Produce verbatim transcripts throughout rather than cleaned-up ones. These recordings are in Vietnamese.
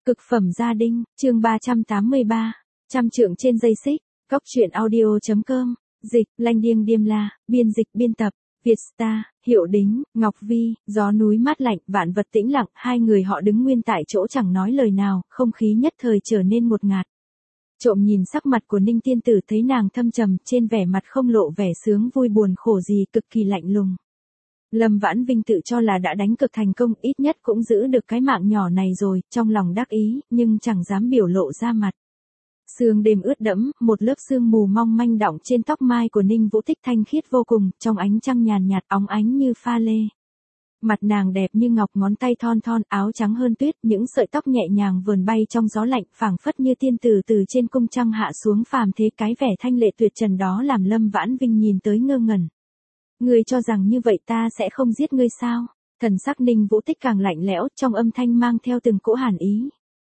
Cực phẩm gia đình, chương ba trăm tám mươi ba, trăm trượng trên dây xích, góc truyện audio.com, dịch, Lanh Điêng Điềm La, biên dịch biên tập, Vietstar, Hiệu Đính, Ngọc Vi, gió núi mát lạnh, vạn vật tĩnh lặng, hai người họ đứng nguyên tại chỗ chẳng nói lời nào, không khí nhất thời trở nên ngột ngạt. Trộm nhìn sắc mặt của Ninh Tiên Tử thấy nàng thâm trầm, trên vẻ mặt không lộ vẻ sướng vui buồn khổ gì, cực kỳ lạnh lùng. Lâm Vãn Vinh tự cho là đã đánh cực thành công, ít nhất cũng giữ được cái mạng nhỏ này rồi, trong lòng đắc ý, nhưng chẳng dám biểu lộ ra mặt. Sương đêm ướt đẫm, một lớp sương mù mong manh đọng trên tóc mai của Ninh Vũ Tích thanh khiết vô cùng, trong ánh trăng nhàn nhạt óng ánh như pha lê. Mặt nàng đẹp như ngọc, ngón tay thon thon, áo trắng hơn tuyết, những sợi tóc nhẹ nhàng vườn bay trong gió lạnh, phảng phất như tiên tử từ trên cung trăng hạ xuống phàm thế, cái vẻ thanh lệ tuyệt trần đó làm Lâm Vãn Vinh nhìn tới ngơ ngẩn. Ngươi cho rằng như vậy ta sẽ không giết ngươi sao? Thần sắc Ninh Vũ Tích càng lạnh lẽo, trong âm thanh mang theo từng cỗ hàn ý.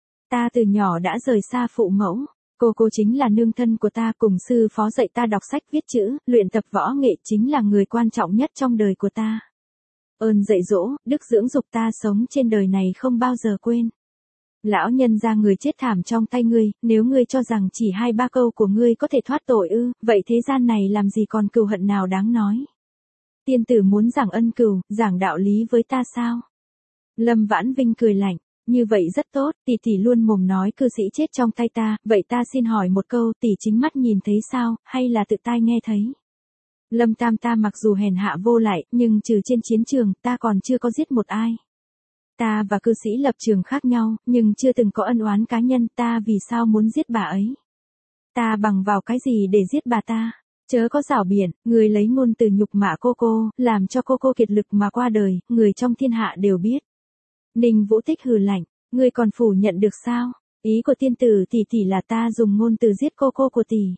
Ta từ nhỏ đã rời xa phụ mẫu, cô cô chính là nương thân của ta, cùng sư phó dạy ta đọc sách viết chữ, luyện tập võ nghệ, chính là người quan trọng nhất trong đời của ta. Ơn dạy dỗ, đức dưỡng dục ta sống trên đời này không bao giờ quên. Lão nhân gia người chết thảm trong tay ngươi, nếu ngươi cho rằng chỉ hai ba câu của ngươi có thể thoát tội ư, vậy thế gian này làm gì còn cừu hận nào đáng nói. Tiên tử muốn giảng ân cừu, giảng đạo lý với ta sao? Lâm Vãn Vinh cười lạnh, như vậy rất tốt, tỷ tỷ luôn mồm nói cư sĩ chết trong tay ta, vậy ta xin hỏi một câu, tỷ chính mắt nhìn thấy sao, hay là tự tai nghe thấy? Lâm Tam ta mặc dù hèn hạ vô lại, nhưng trừ trên chiến trường, ta còn chưa có giết một ai. Ta và cư sĩ lập trường khác nhau, nhưng chưa từng có ân oán cá nhân, ta vì sao muốn giết bà ấy? Ta bằng vào cái gì để giết bà ta? Chớ có giảo biện, người lấy ngôn từ nhục mạ cô cô, làm cho cô cô kiệt lực mà qua đời, người trong thiên hạ đều biết. Ninh Vũ Tích hừ lạnh, ngươi còn phủ nhận được sao? Ý của tiên tử tỷ tỷ là ta dùng ngôn từ giết cô cô của tỷ.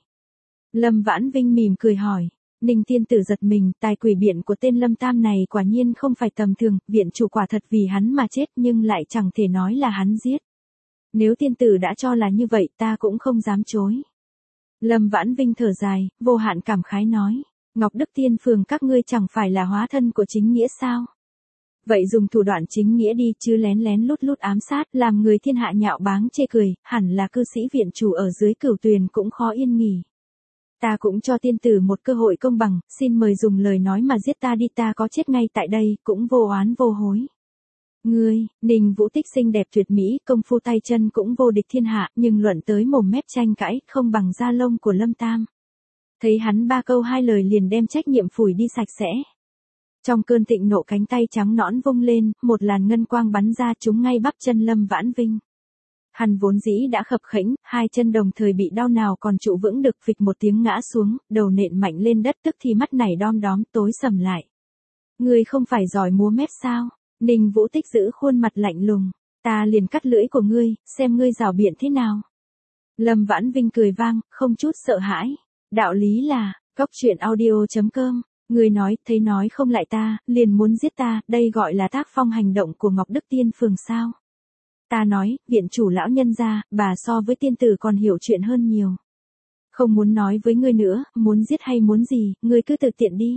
Lâm Vãn Vinh mỉm cười hỏi. Ninh Tiên Tử giật mình, tài quỷ biện của tên Lâm Tam này quả nhiên không phải tầm thường, viện chủ quả thật vì hắn mà chết nhưng lại chẳng thể nói là hắn giết. Nếu tiên tử đã cho là như vậy ta cũng không dám chối. Lâm Vãn Vinh thở dài, vô hạn cảm khái nói, Ngọc Đức Tiên Phường các ngươi chẳng phải là hóa thân của chính nghĩa sao? Vậy dùng thủ đoạn chính nghĩa đi chứ lén lén lút lút ám sát, làm người thiên hạ nhạo báng chê cười, hẳn là cư sĩ viện chủ ở dưới Cửu Tuyền cũng khó yên nghỉ. Ta cũng cho tiên tử một cơ hội công bằng, xin mời dùng lời nói mà giết ta đi, ta có chết ngay tại đây, cũng vô oán vô hối. Ngươi, Ninh Vũ Tích xinh đẹp tuyệt mỹ, công phu tay chân cũng vô địch thiên hạ, nhưng luận tới mồm mép tranh cãi, không bằng da lông của Lâm Tam. Thấy hắn ba câu hai lời liền đem trách nhiệm phủi đi sạch sẽ. Trong cơn thịnh nộ cánh tay trắng nõn vung lên, một làn ngân quang bắn ra trúng ngay bắp chân Lâm Vãn Vinh. Hắn vốn dĩ đã khập khểnh, hai chân đồng thời bị đau nào còn trụ vững được, phịch một tiếng ngã xuống, đầu nện mạnh lên đất, tức thì mắt này đom đóm tối sầm lại. Ngươi không phải giỏi múa mép sao? Ninh Vũ Tích giữ khuôn mặt lạnh lùng, ta liền cắt lưỡi của ngươi, xem ngươi giảo biện thế nào. Lâm Vãn Vinh cười vang, không chút sợ hãi. Đạo lý là, góc truyện audio.com, ngươi nói, thấy nói không lại ta, liền muốn giết ta, đây gọi là tác phong hành động của Ngọc Đức Tiên Phường sao? Ta nói, viện chủ lão nhân gia, bà so với tiên tử còn hiểu chuyện hơn nhiều. Không muốn nói với ngươi nữa, muốn giết hay muốn gì, ngươi cứ tự tiện đi.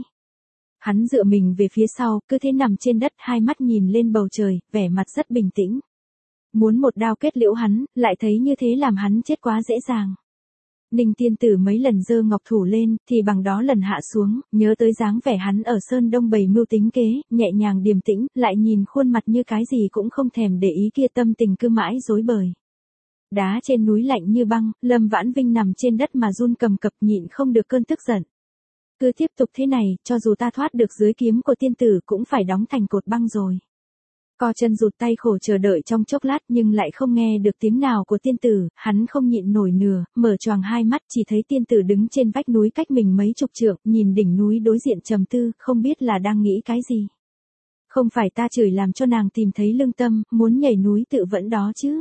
Hắn dựa mình về phía sau, cứ thế nằm trên đất, hai mắt nhìn lên bầu trời, vẻ mặt rất bình tĩnh. Muốn một đao kết liễu hắn, lại thấy như thế làm hắn chết quá dễ dàng. Ninh Tiên Tử mấy lần giơ ngọc thủ lên, thì bằng đó lần hạ xuống, nhớ tới dáng vẻ hắn ở Sơn Đông bày mưu tính kế, nhẹ nhàng điềm tĩnh, lại nhìn khuôn mặt như cái gì cũng không thèm để ý kia, tâm tình cứ mãi rối bời. Đá trên núi lạnh như băng, Lâm Vãn Vinh nằm trên đất mà run cầm cập, nhịn không được cơn tức giận. Cứ tiếp tục thế này, cho dù ta thoát được dưới kiếm của tiên tử cũng phải đóng thành cột băng rồi. Co chân rụt tay khổ chờ đợi trong chốc lát nhưng lại không nghe được tiếng nào của tiên tử, hắn không nhịn nổi nửa, mở choàng hai mắt chỉ thấy tiên tử đứng trên vách núi cách mình mấy chục trượng, nhìn đỉnh núi đối diện trầm tư, không biết là đang nghĩ cái gì. Không phải ta chửi làm cho nàng tìm thấy lương tâm, muốn nhảy núi tự vẫn đó chứ.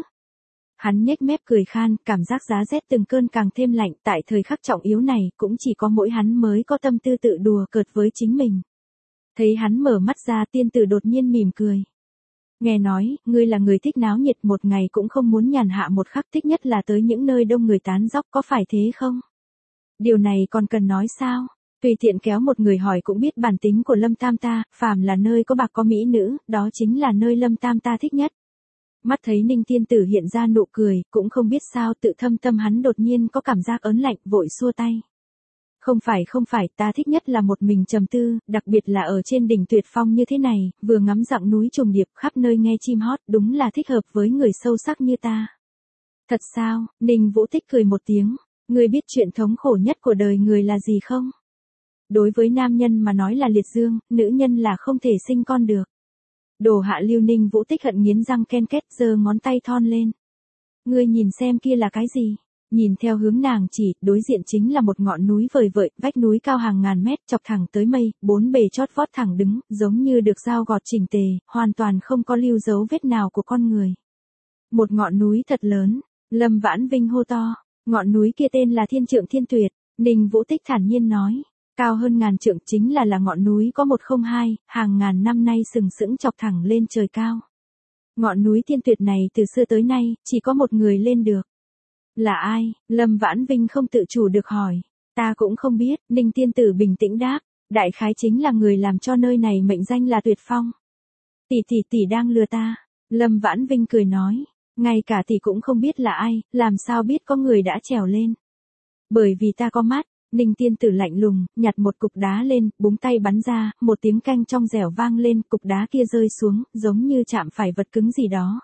Hắn nhếch mép cười khan, cảm giác giá rét từng cơn càng thêm lạnh, tại thời khắc trọng yếu này, cũng chỉ có mỗi hắn mới có tâm tư tự đùa cợt với chính mình. Thấy hắn mở mắt ra, tiên tử đột nhiên mỉm cười. Nghe nói, ngươi là người thích náo nhiệt, một ngày cũng không muốn nhàn hạ một khắc, thích nhất là tới những nơi đông người tán dóc, có phải thế không? Điều này còn cần nói sao? Tùy tiện kéo một người hỏi cũng biết bản tính của Lâm Tam ta, phàm là nơi có bạc có mỹ nữ, đó chính là nơi Lâm Tam ta thích nhất. Mắt thấy Ninh Tiên Tử hiện ra nụ cười, cũng không biết sao tự thâm tâm hắn đột nhiên có cảm giác ớn lạnh, vội xua tay. Không phải không phải, ta thích nhất là một mình trầm tư, đặc biệt là ở trên đỉnh tuyệt phong như thế này, vừa ngắm dặng núi trùng điệp khắp nơi nghe chim hót, đúng là thích hợp với người sâu sắc như ta. Thật sao? Ninh Vũ Tích cười một tiếng, ngươi biết chuyện thống khổ nhất của đời người là gì không? Đối với nam nhân mà nói là liệt dương, nữ nhân là không thể sinh con được. Đồ hạ lưu. Ninh Vũ Tích hận nghiến răng ken két, giơ ngón tay thon lên. Ngươi nhìn xem kia là cái gì? Nhìn theo hướng nàng chỉ, đối diện chính là một ngọn núi vời vợi, vách núi cao hàng ngàn mét chọc thẳng tới mây, bốn bề chót vót thẳng đứng, giống như được dao gọt chỉnh tề, hoàn toàn không có lưu dấu vết nào của con người. Một ngọn núi thật lớn, Lâm Vãn Vinh hô to, ngọn núi kia tên là Thiên Trượng Thiên Tuyệt. Ninh Vũ Tích thản nhiên nói, cao hơn ngàn trượng chính là là ngọn núi có một không hai, hàng ngàn năm nay sừng sững chọc thẳng lên trời cao. Ngọn núi Thiên Tuyệt này từ xưa tới nay, chỉ có một người lên được. Là ai? Lâm Vãn Vinh không tự chủ được hỏi. Ta cũng không biết, Ninh Tiên Tử bình tĩnh đáp, đại khái chính là người làm cho nơi này mệnh danh là Tuyệt Phong. Tỷ tỷ tỷ đang lừa ta. Lâm Vãn Vinh cười nói, ngay cả tỷ cũng không biết là ai, làm sao biết có người đã trèo lên. Bởi vì ta có mắt. Ninh Tiên Tử lạnh lùng, nhặt một cục đá lên, búng tay bắn ra, một tiếng canh trong dẻo vang lên, cục đá kia rơi xuống, giống như chạm phải vật cứng gì đó.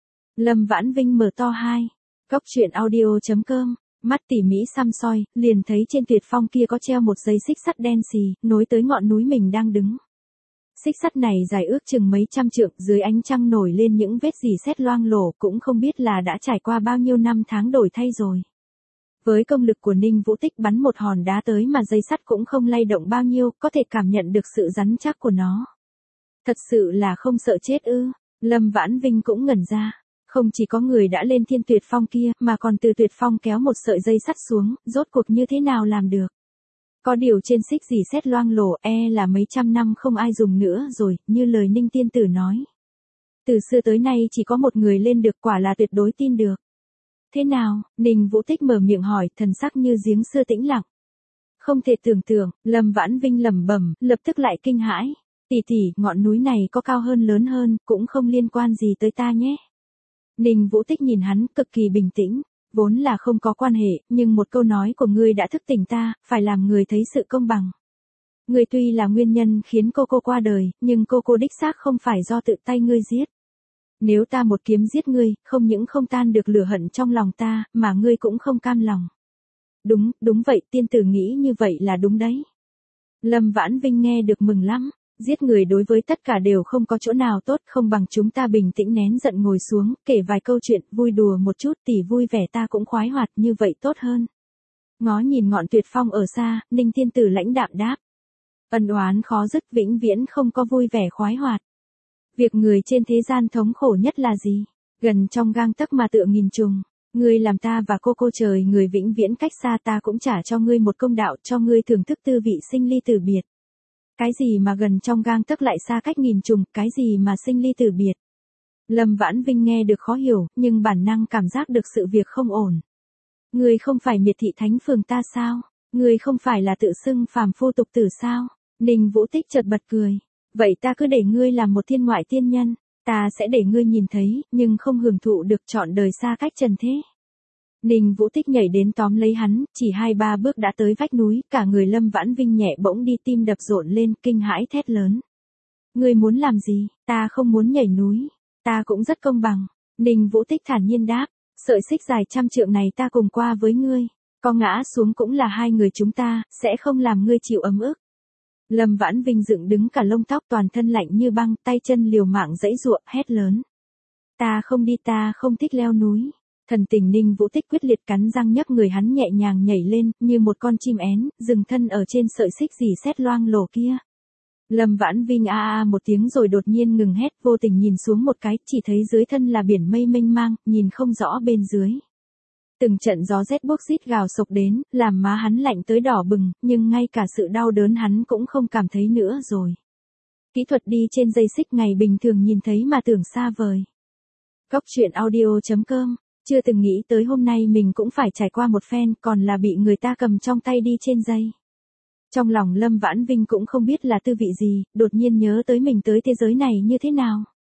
Lâm Vãn Vinh mở to hai. Cốc truyện audio chấm com, mắt tỉ mỉ xăm soi, liền thấy trên Tuyệt Phong kia có treo một dây xích sắt đen xì, nối tới ngọn núi mình đang đứng. Xích sắt này dài ước chừng mấy trăm trượng, dưới ánh trăng nổi lên những vết rỉ sét loang lổ, cũng không biết là đã trải qua bao nhiêu năm tháng đổi thay rồi. Với công lực của Ninh Vũ Tích bắn một hòn đá tới mà dây sắt cũng không lay động bao nhiêu, có thể cảm nhận được sự rắn chắc của nó. Thật sự là không sợ chết ư? Lâm Vãn Vinh cũng ngẩn ra. Không chỉ có người đã lên Thiên Tuyệt Phong kia, mà còn từ Tuyệt Phong kéo một sợi dây sắt xuống, rốt cuộc như thế nào làm được? Có điều trên xích rỉ sét loang lổ, e là mấy trăm năm không ai dùng nữa rồi, như lời Ninh Tiên Tử nói. Từ xưa tới nay chỉ có một người lên được, quả là tuyệt đối tin được. Thế nào? Ninh Vũ Tích mở miệng hỏi, thần sắc như giếng xưa tĩnh lặng. Không thể tưởng tượng, Lâm Vãn Vinh lẩm bẩm, lập tức lại kinh hãi. Tỷ tỷ, ngọn núi này có cao hơn lớn hơn, cũng không liên quan gì tới ta nhé. Ninh Vũ Tích nhìn hắn, cực kỳ bình tĩnh, vốn là không có quan hệ, nhưng một câu nói của ngươi đã thức tỉnh ta, phải làm người thấy sự công bằng. Ngươi tuy là nguyên nhân khiến cô cô qua đời, nhưng cô cô đích xác không phải do tự tay ngươi giết. Nếu ta một kiếm giết ngươi, không những không tan được lửa hận trong lòng ta, mà ngươi cũng không cam lòng. Đúng, đúng vậy, tiên tử nghĩ như vậy là đúng đấy. Lâm Vãn Vinh nghe được mừng lắm. Giết người đối với tất cả đều không có chỗ nào tốt, không bằng chúng ta bình tĩnh nén giận ngồi xuống, kể vài câu chuyện, vui đùa một chút, tỷ vui vẻ ta cũng khoái hoạt, như vậy tốt hơn. Ngó nhìn ngọn Tuyệt Phong ở xa, Ninh Tiên Tử lãnh đạm đáp. Ân oán khó dứt, vĩnh viễn không có vui vẻ khoái hoạt. Việc người trên thế gian thống khổ nhất là gì? Gần trong gang tấc mà tựa nghìn trùng. Ngươi làm ta và cô cô trời người vĩnh viễn cách xa, ta cũng trả cho ngươi một công đạo, cho ngươi thưởng thức tư vị sinh ly tử biệt. Cái gì mà gần trong gang tấc lại xa cách nghìn trùng, cái gì mà sinh ly tử biệt. Lâm Vãn Vinh nghe được khó hiểu, nhưng bản năng cảm giác được sự việc không ổn. Ngươi không phải miệt thị thánh phường ta sao? Ngươi không phải là tự xưng phàm phu tục tử sao? Ninh Vũ Tích chợt bật cười. Vậy ta cứ để ngươi làm một thiên ngoại tiên nhân, ta sẽ để ngươi nhìn thấy, nhưng không hưởng thụ được trọn đời xa cách trần thế. Ninh Vũ Tích nhảy đến tóm lấy hắn, chỉ hai ba bước đã tới vách núi, cả người Lâm Vãn Vinh nhẹ bỗng đi, tim đập rộn lên, kinh hãi thét lớn. Ngươi muốn làm gì? Ta không muốn nhảy núi, ta cũng rất công bằng. Ninh Vũ Tích thản nhiên đáp, sợi xích dài trăm trượng này ta cùng qua với ngươi, có ngã xuống cũng là hai người chúng ta, sẽ không làm ngươi chịu ấm ức. Lâm Vãn Vinh dựng đứng cả lông tóc, toàn thân lạnh như băng, tay chân liều mạng giãy giụa, hét lớn. Ta không đi, ta không thích leo núi. Thần tình Ninh Vũ Tích quyết liệt cắn răng nhấc người hắn nhẹ nhàng nhảy lên, như một con chim én, dừng thân ở trên sợi xích rỉ sét loang lổ kia. Lâm Vãn Vinh a a một tiếng rồi đột nhiên ngừng hét, vô tình nhìn xuống một cái, chỉ thấy dưới thân là biển mây mênh mang, nhìn không rõ bên dưới. Từng trận gió rét buốt rít gào sộc đến, làm má hắn lạnh tới đỏ bừng, nhưng ngay cả sự đau đớn hắn cũng không cảm thấy nữa rồi. Kỹ thuật đi trên dây xích ngày bình thường nhìn thấy mà tưởng xa vời. Cốc truyện audio chấm com, chưa từng nghĩ tới hôm nay mình cũng phải trải qua một phen, còn là bị người ta cầm trong tay đi trên dây. Trong lòng Lâm Vãn Vinh cũng không biết là tư vị gì, đột nhiên nhớ tới mình tới thế giới này như thế nào.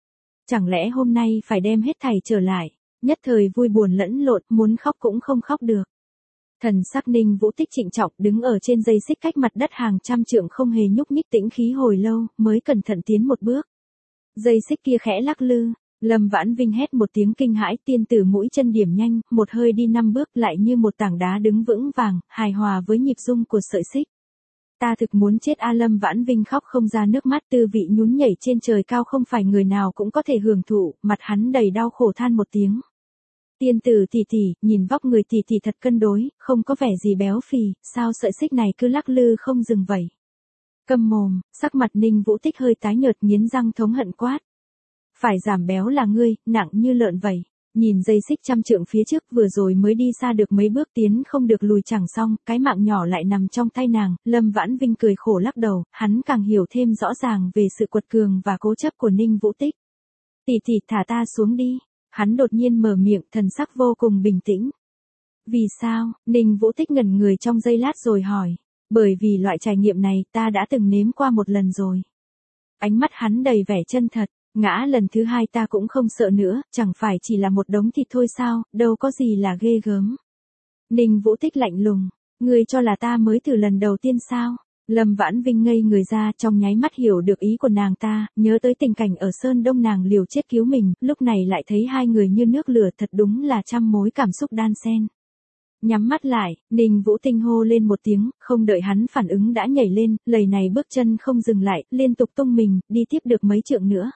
Chẳng lẽ hôm nay phải đem hết thảy trở lại, nhất thời vui buồn lẫn lộn, muốn khóc cũng không khóc được. Thần sắc Ninh Vũ Tích trịnh trọng đứng ở trên dây xích cách mặt đất hàng trăm trượng không hề nhúc nhích tĩnh khí hồi lâu, mới cẩn thận tiến một bước. Dây xích kia khẽ lắc lư, Lâm Vãn Vinh hét một tiếng kinh hãi, tiên tử mũi chân điểm nhanh, một hơi đi năm bước lại như một tảng đá đứng vững vàng, hài hòa với nhịp rung của sợi xích. Ta thực muốn chết a. Lâm Vãn Vinh khóc không ra nước mắt, tư vị nhún nhảy trên trời cao không phải người nào cũng có thể hưởng thụ, mặt hắn đầy đau khổ than một tiếng. Tiên tử tỷ tỷ, nhìn vóc người tỷ tỷ thật cân đối, không có vẻ gì béo phì, sao sợi xích này cứ lắc lư không dừng vậy? Câm mồm, sắc mặt Ninh Vũ Tích hơi tái nhợt, nghiến răng thống hận quát. Phải giảm béo là ngươi, nặng như lợn vậy. Nhìn dây xích trăm trượng phía trước, vừa rồi mới đi xa được mấy bước tiến không được lùi chẳng xong, cái mạng nhỏ lại nằm trong tay nàng. Lâm Vãn Vinh cười khổ lắc đầu, hắn càng hiểu thêm rõ ràng về sự quật cường và cố chấp của Ninh Vũ Tích. Tỷ tỷ, thả ta xuống đi. Hắn đột nhiên mở miệng, thần sắc vô cùng bình tĩnh. Vì sao? Ninh Vũ Tích ngẩn người trong giây lát rồi hỏi. Bởi vì loại trải nghiệm này ta đã từng nếm qua một lần rồi. Ánh mắt hắn đầy vẻ chân thật. Ngã lần thứ hai ta cũng không sợ nữa, chẳng phải chỉ là một đống thịt thôi sao, đâu có gì là ghê gớm. Ninh Vũ Tích lạnh lùng, ngươi cho là ta mới thử lần đầu tiên sao? Lâm Vãn Vinh ngây người ra, trong nháy mắt hiểu được ý của nàng ta, nhớ tới tình cảnh ở Sơn Đông nàng liều chết cứu mình, lúc này lại thấy hai người như nước lửa, thật đúng là trăm mối cảm xúc đan xen. Nhắm mắt lại, Ninh Vũ Tinh hô lên một tiếng, không đợi hắn phản ứng đã nhảy lên, lầy này bước chân không dừng lại, liên tục tung mình, đi tiếp được mấy trượng nữa.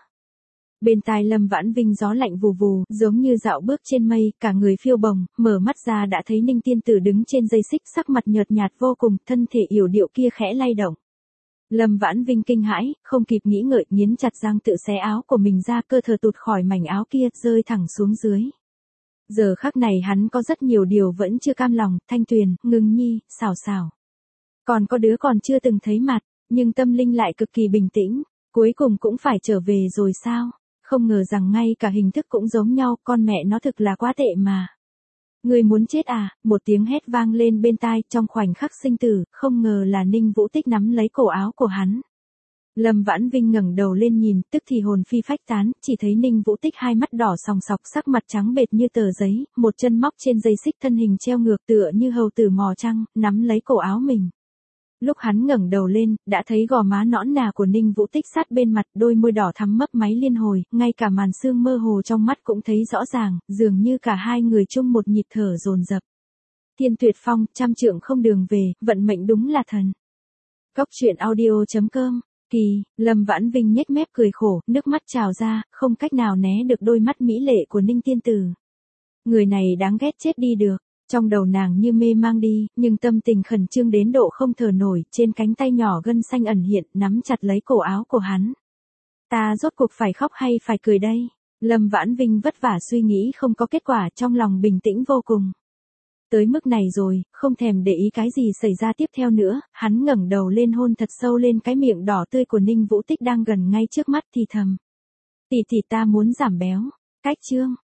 Bên tai Lâm Vãn Vinh gió lạnh vù vù, giống như dạo bước trên mây, cả người phiêu bồng, mở mắt ra đã thấy Ninh tiên tử đứng trên dây xích, sắc mặt nhợt nhạt vô cùng, thân thể yểu điệu kia khẽ lay động. Lâm Vãn Vinh kinh hãi, không kịp nghĩ ngợi, nghiến chặt răng tự xé áo của mình ra, cơ thể tụt khỏi mảnh áo kia, rơi thẳng xuống dưới. Giờ khắc này hắn có rất nhiều điều vẫn chưa cam lòng, Thanh Tuyền, Ngưng Nhi, Xảo Xảo. Còn có đứa còn chưa từng thấy mặt, nhưng tâm linh lại cực kỳ bình tĩnh, cuối cùng cũng phải trở về rồi sao? Không ngờ rằng ngay cả hình thức cũng giống nhau, con mẹ nó thực là quá tệ mà. Người muốn chết à? Một tiếng hét vang lên bên tai, trong khoảnh khắc sinh tử, không ngờ là Ninh Vũ Tích nắm lấy cổ áo của hắn. Lâm Vãn Vinh ngẩng đầu lên nhìn, tức thì hồn phi phách tán, chỉ thấy Ninh Vũ Tích hai mắt đỏ sòng sọc, sắc mặt trắng bệch như tờ giấy, một chân móc trên dây xích, thân hình treo ngược tựa như hầu tử mò trăng, nắm lấy cổ áo mình. Lúc hắn ngẩng đầu lên, đã thấy gò má nõn nà của Ninh Vũ Tích sát bên mặt, đôi môi đỏ thắm mấp máy liên hồi, ngay cả màn sương mơ hồ trong mắt cũng thấy rõ ràng, dường như cả hai người chung một nhịp thở dồn dập. Thiên Tuyệt Phong, trăm trượng không đường về, vận mệnh đúng là thần. Góc truyện audio chấm com. Kỳ, Lâm Vãn Vinh nhếch mép cười khổ, nước mắt trào ra, không cách nào né được đôi mắt mỹ lệ của Ninh tiên tử. Người này đáng ghét chết đi được. Trong đầu nàng như mê mang đi, nhưng tâm tình khẩn trương đến độ không thở nổi, trên cánh tay nhỏ gân xanh ẩn hiện, nắm chặt lấy cổ áo của hắn. Ta rốt cuộc phải khóc hay phải cười đây? Lâm Vãn Vinh vất vả suy nghĩ không có kết quả, trong lòng bình tĩnh vô cùng. Tới mức này rồi, không thèm để ý cái gì xảy ra tiếp theo nữa, hắn ngẩng đầu lên hôn thật sâu lên cái miệng đỏ tươi của Ninh Vũ Tích đang gần ngay trước mắt thì thầm. Tỷ tỷ ta muốn giảm béo. Cách chương.